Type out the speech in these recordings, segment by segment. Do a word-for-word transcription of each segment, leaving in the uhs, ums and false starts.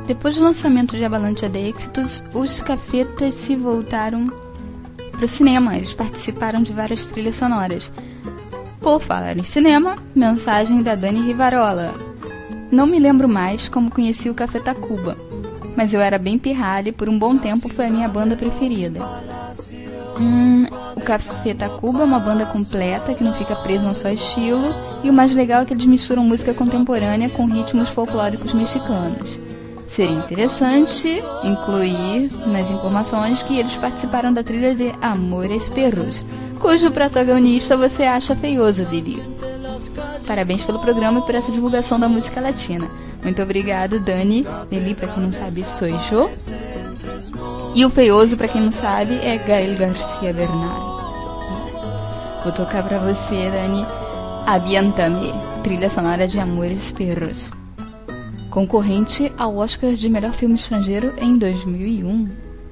Depois do lançamento de Avalancha de Éxitos, os Cafetas se voltaram para o cinema. Eles participaram de várias trilhas sonoras. Por falar em cinema, mensagem da Dani Rivarola. Não me lembro mais como conheci o Café Tacuba, mas eu era bem pirralha e por um bom tempo foi a minha banda preferida. Hum, o Café Tacuba é uma banda completa que não fica presa a um só estilo, e o mais legal é que eles misturam música contemporânea com ritmos folclóricos mexicanos. Seria interessante incluir nas informações que eles participaram da trilha de Amores Perros, cujo protagonista você acha feioso, Lili. Parabéns pelo programa e por essa divulgação da música latina. Muito obrigado, Dani. Lili, pra quem não sabe, sou eu. E o feioso, pra quem não sabe, é Gael Garcia Bernal. Vou tocar pra você, Dani, Aviéntame, trilha sonora de Amores Perros, concorrente ao Oscar de melhor filme estrangeiro em dois mil e um.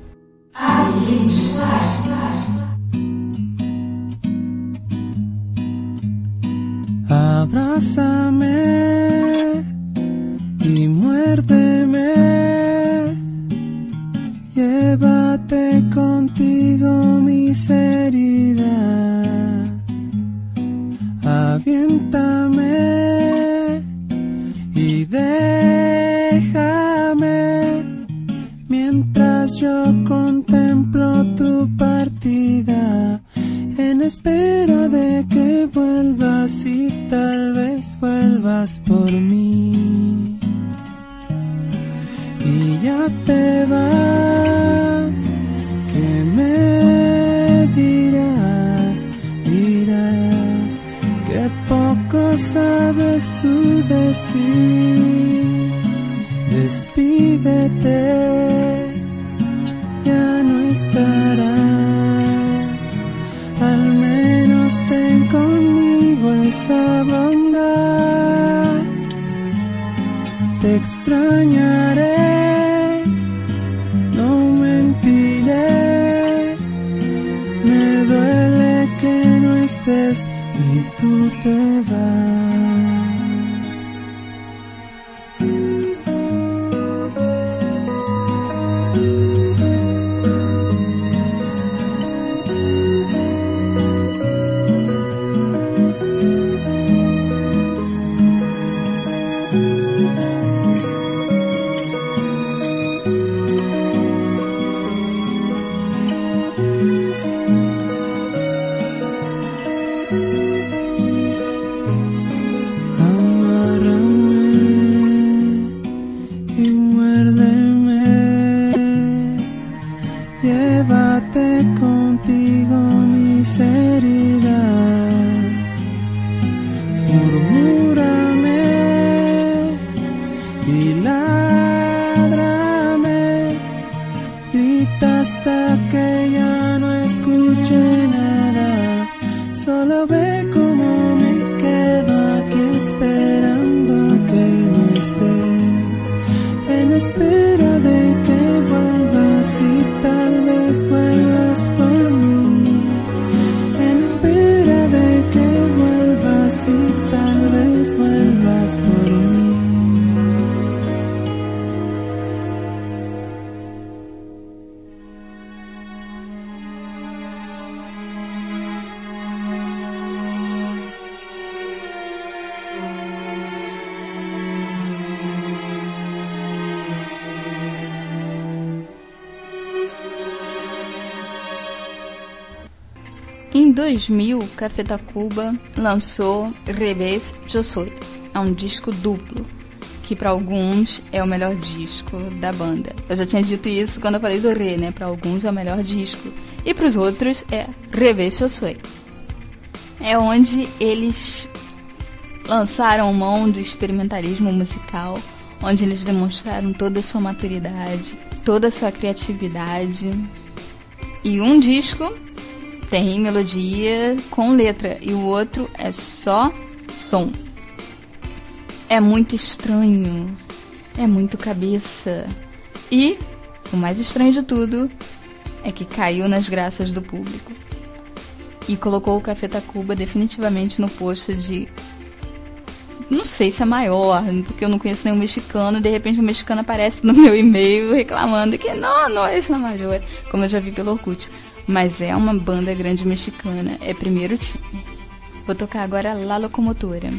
Abrázame y muérdeme, llévate contigo mis heridas, aviéntame y déjame mientras yo contemplo tu partida, en espera de que vuelvas y tal vez vuelvas por mí. Y ya te vas, ¿qué me dirás? Dirás que poco sabes tú decir. Despídete, ya no estarás. Al menos ten conmigo esa bondad. Te extrañaré, no mentiré. Me duele que no estés y tú te vas. Em dois mil, Café Tacuba lançou Revés Yo Soy. É um disco duplo, que para alguns é o melhor disco da banda. Eu já tinha dito isso quando eu falei do Re, né? Para alguns é o melhor disco. E para os outros é Revés Yo Soy. É onde eles lançaram mão do experimentalismo musical, onde eles demonstraram toda a sua maturidade, toda a sua criatividade. E um disco tem melodia com letra e o outro é só som. É muito estranho, é muito cabeça. E o mais estranho de tudo é que caiu nas graças do público e colocou o Café Tacuba definitivamente no posto de não sei se é maior, porque eu não conheço nenhum mexicano, de repente um mexicano aparece no meu e-mail reclamando que não, não é esse La Major, como eu já vi pelo Orkut. Mas é uma banda grande mexicana, é primeiro time. Vou tocar agora La Locomotora.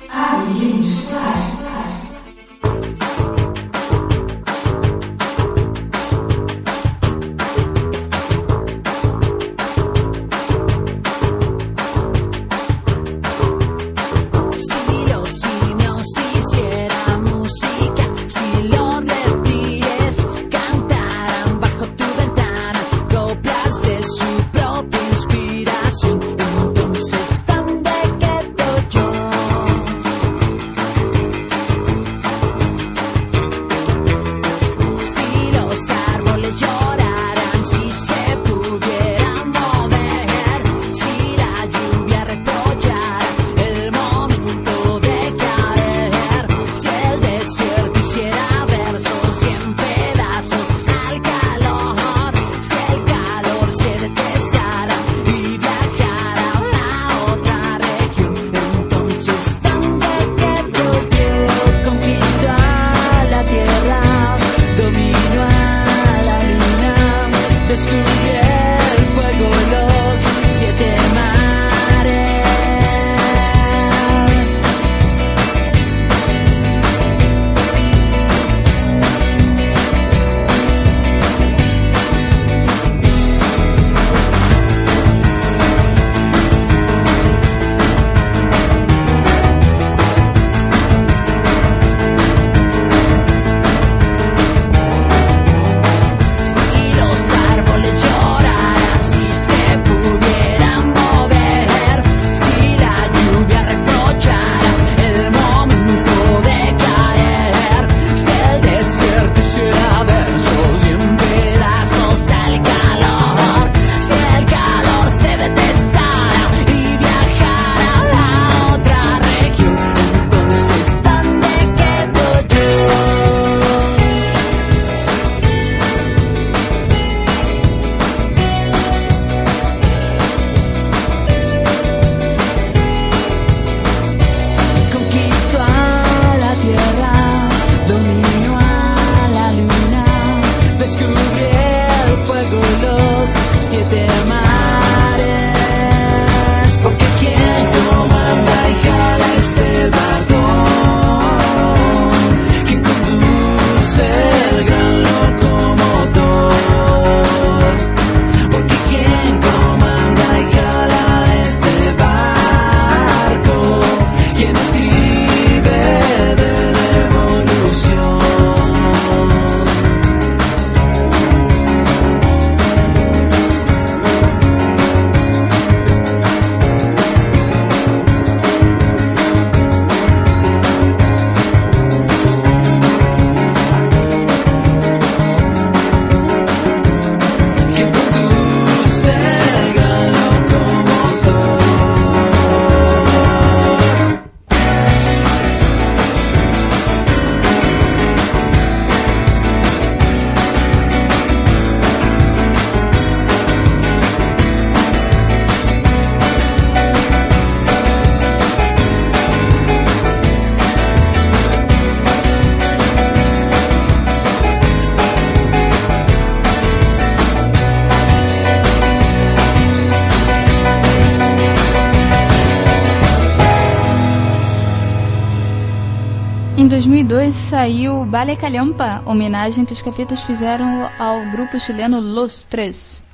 Em dois mil e dois saiu Bale Calhampa, homenagem que os Cafetas fizeram ao grupo chileno Los Tres.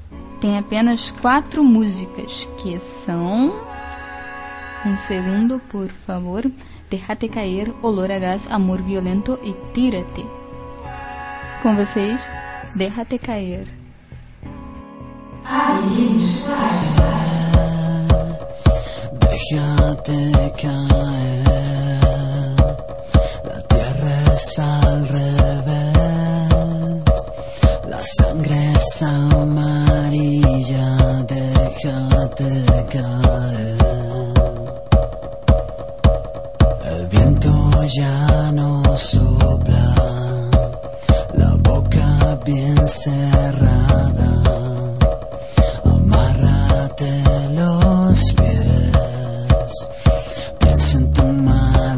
Tem apenas quatro músicas, que são... Um segundo, por favor. Déjate Caer, Olor a Gás, Amor Violento e Tírate. Com vocês, Déjate Caer. Déjate caer, la tierra es al revés, la sangre es amarilla, déjate caer. El viento ya no sopla, la boca bien cerrada, amárrate los pies, piensa en tu madre.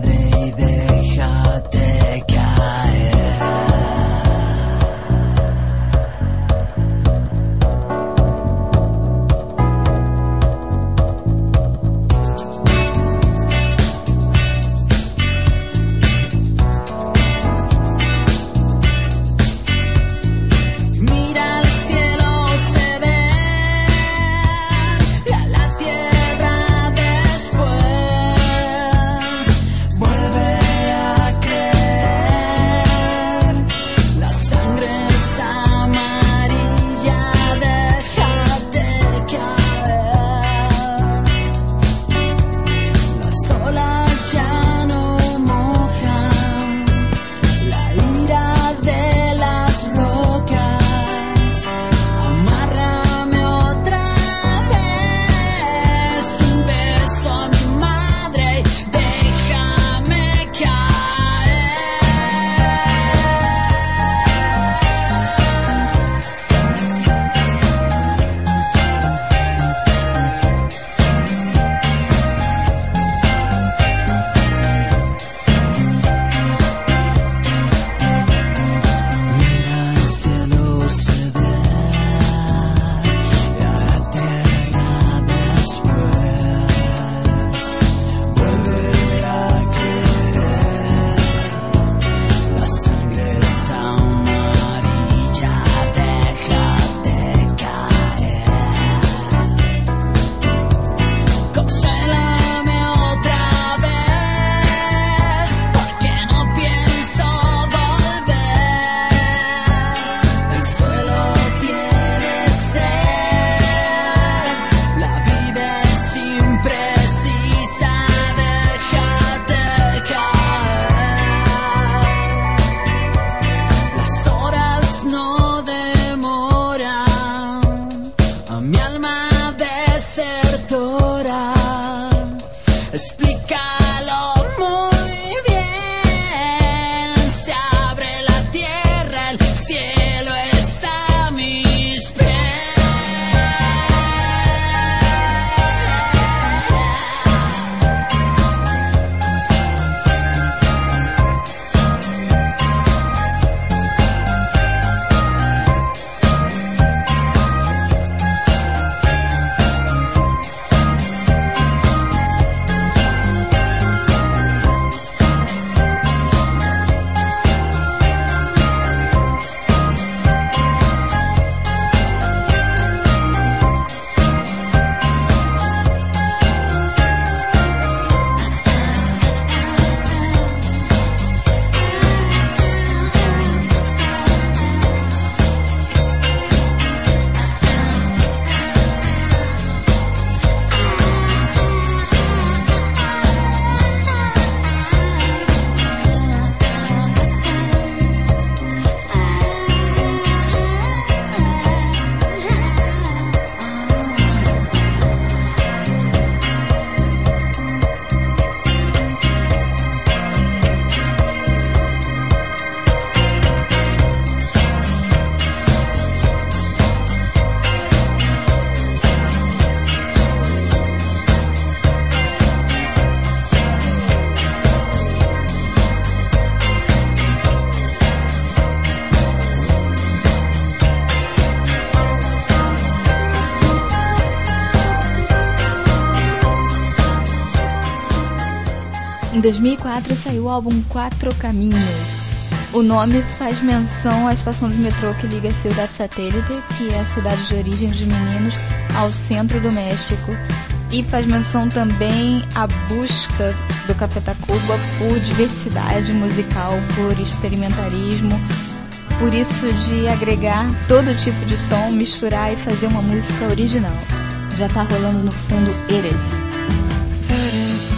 Em dois mil e quatro saiu o álbum Quatro Caminhos. O nome faz menção à estação de metrô que liga a Ciudad Satélite, que é a cidade de origem dos meninos, ao centro do México. E faz menção também à busca do Café Tacuba por diversidade musical, por experimentarismo, por isso de agregar todo tipo de som, misturar e fazer uma música original. Já tá rolando no fundo Eres. Eres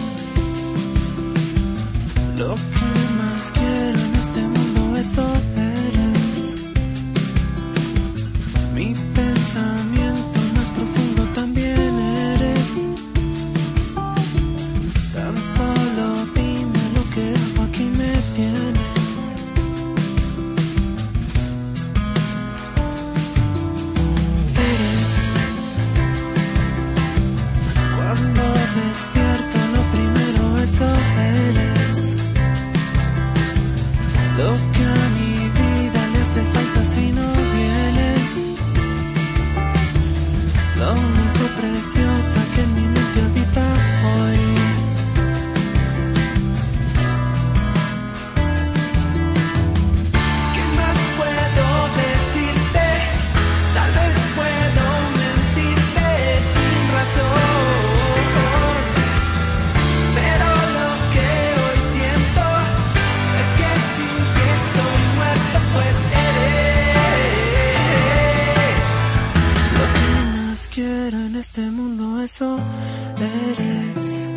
lo que más quiero en este mundo, eso eres. Mi pensamiento más profundo también eres. Tan solo dime lo que hago, aquí me tienes. Eres. Cuando despierto lo primero, eso eres. Lo que a mi vida le hace falta si no vienes. Lo único preciosa que en mi mente habita hoy. ¿Qué más puedo decirte? Tal vez puedo mentirte sin razón, pero lo que hoy siento es que sin ti estoy muerto, pues eres lo que más quiero en este mundo, eso eres.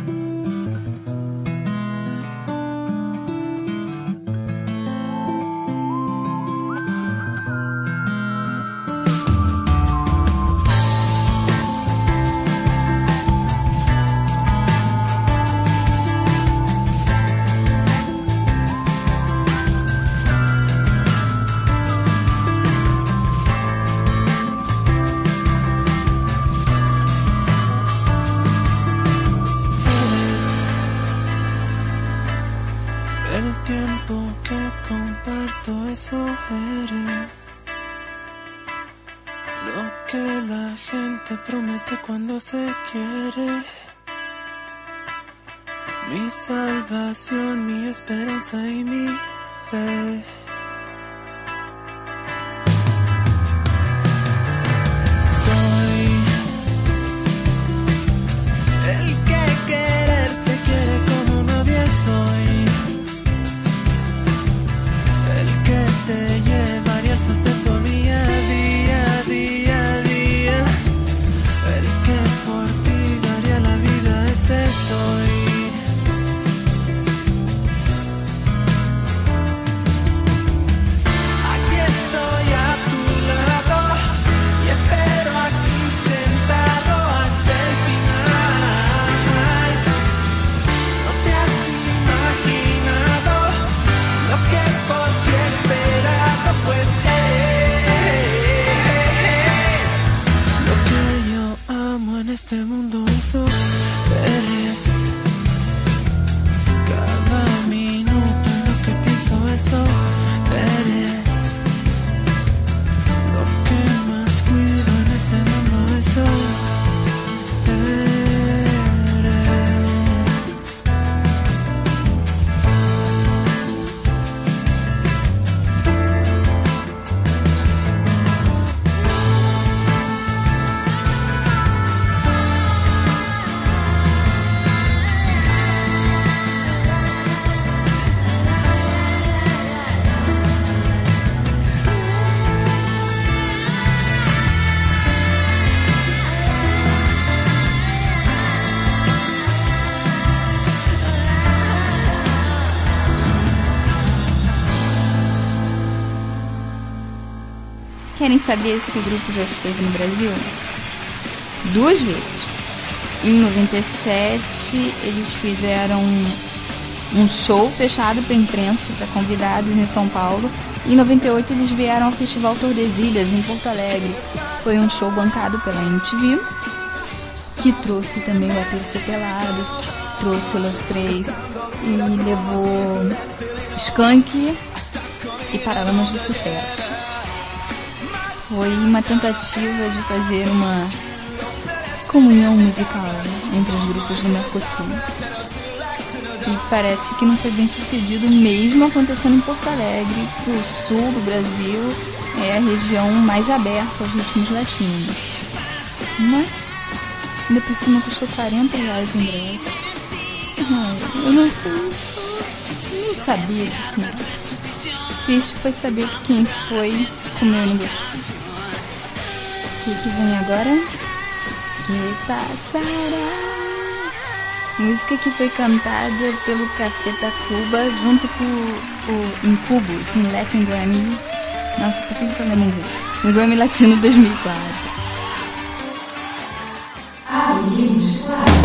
El tiempo que comparto, eso eres. Lo que la gente promete cuando se quiere. Mi salvación, mi esperanza y mi fe. Soy el que quererte quiere como nadie soy. Te llevaría el sustento día a día, día a día. El que por ti daría la vida, ese soy. Aquí estoy a tu lado y espero aquí sentado hasta el final. No te has imaginado lo que por ti esperado, pues eres lo que yo amo en este mundo, eso eres. Cada minuto en lo que pienso, eso eres. Lo que más cuido en este mundo, eso eres. Querem saber se o grupo já esteve no Brasil? Duas vezes. Em noventa e sete, eles fizeram um show fechado para imprensa, para convidados em São Paulo. E em noventa e oito, eles vieram ao Festival Tordesilhas, em Porto Alegre. Foi um show bancado pela M T V, que trouxe também o Aterciopelados, trouxe Los Três e levou Skank e Paralamas de Sucesso. Foi uma tentativa de fazer uma comunhão musical entre os grupos do Mercosul. E parece que não foi bem sucedido, mesmo acontecendo em Porto Alegre, que o sul do Brasil é a região mais aberta aos ritmos latinos. Mas, ainda por cima custou quarenta reais o ingresso. Ai, eu não, eu não sabia disso, não. Triste foi saber que quem foi comeu e não gostou. O que, que vem agora? Que passará? Música que foi cantada pelo Café Tacuba junto com o Incubus no Latin Grammy. Nossa, por que eu tô falando isso? No Grammy Latino dois mil e quatro. Amigos.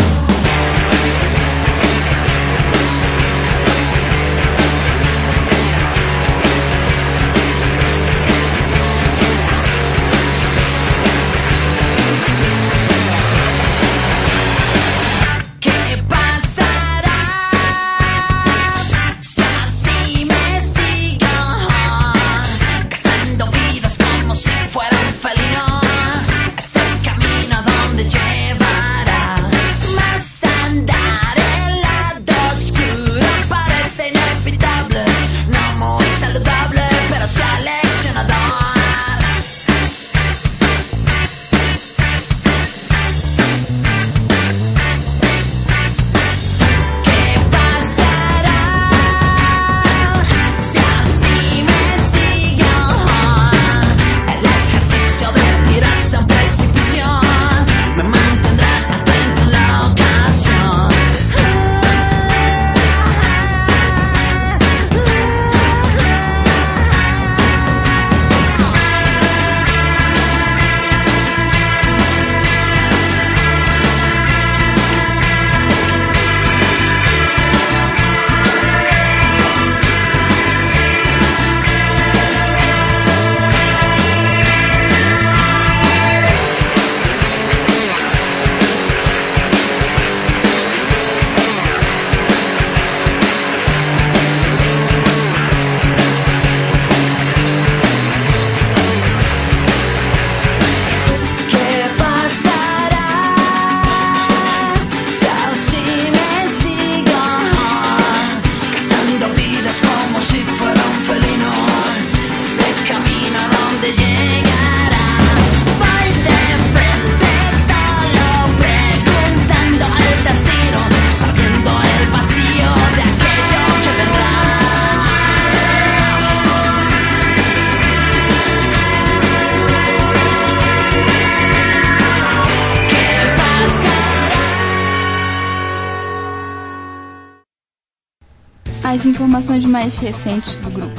As informações mais recentes do grupo.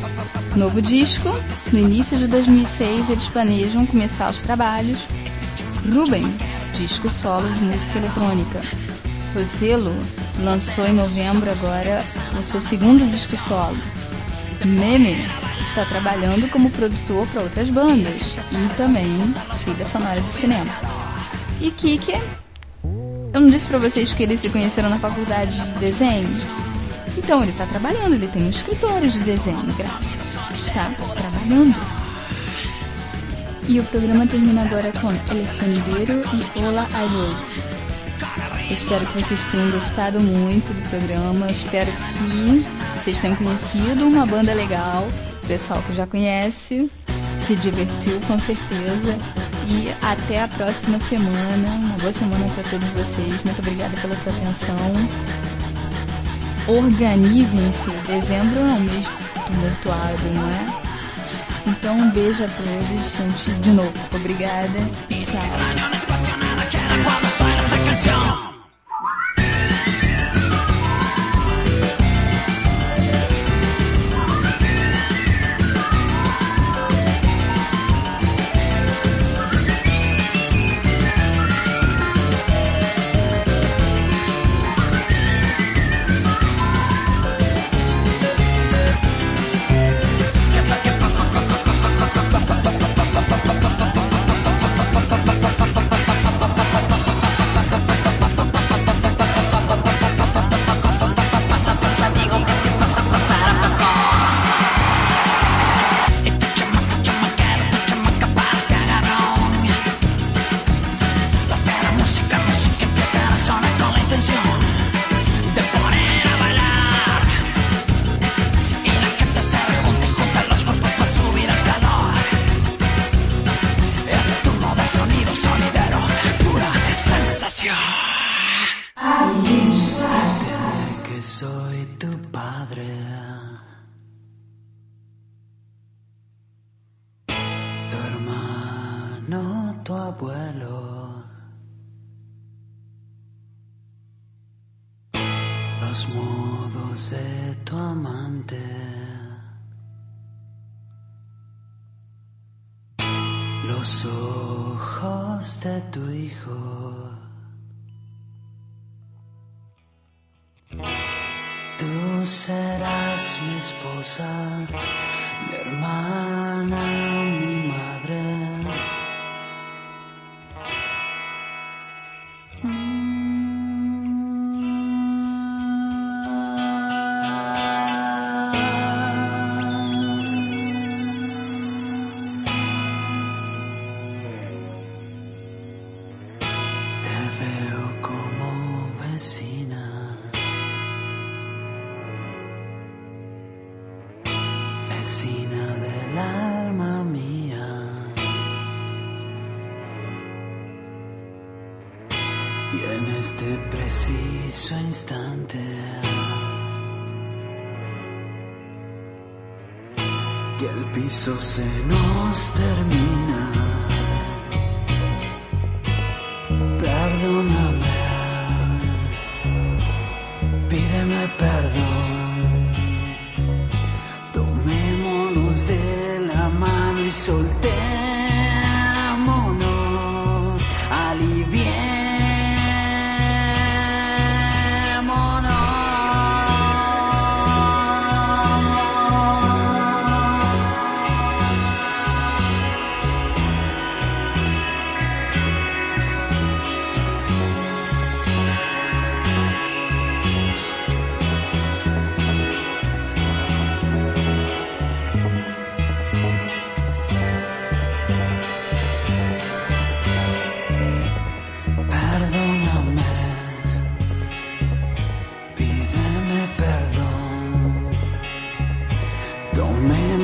Novo disco. No início de dois mil e seis eles planejam começar os trabalhos. Ruben, disco solo de música eletrônica. Roselo lançou em novembro agora o seu segundo disco solo. Meme está trabalhando como produtor para outras bandas e também trilha sonora de cinema. E Kike, eu não disse para vocês que eles se conheceram na faculdade de desenho? Então ele está trabalhando, ele tem um escritório de desenho gráfico, está trabalhando. E o programa termina agora com El Sonidero e Hola Adiós. Eu espero que vocês tenham gostado muito do programa, eu espero que vocês tenham conhecido uma banda legal, o pessoal que já conhece, se divertiu com certeza. E até a próxima semana, uma boa semana para todos vocês, muito obrigada pela sua atenção. Organizem-se, dezembro é um mês tumultuado, não é? Então um beijo a todos, gente, de novo, obrigada e tchau. tu abuelo. Los modos de tu amante. Los ojos de tu hijo. Tú serás mi esposa, mi hermana, mi madre. Te veo como vecina. Vecina del alma mía, y en este preciso instante que el piso se nos termina, perdóname, pídeme perdón. Tomémonos de la mano y soltémonos, aliviémonos. Perdóname, pídeme perdón. Tomé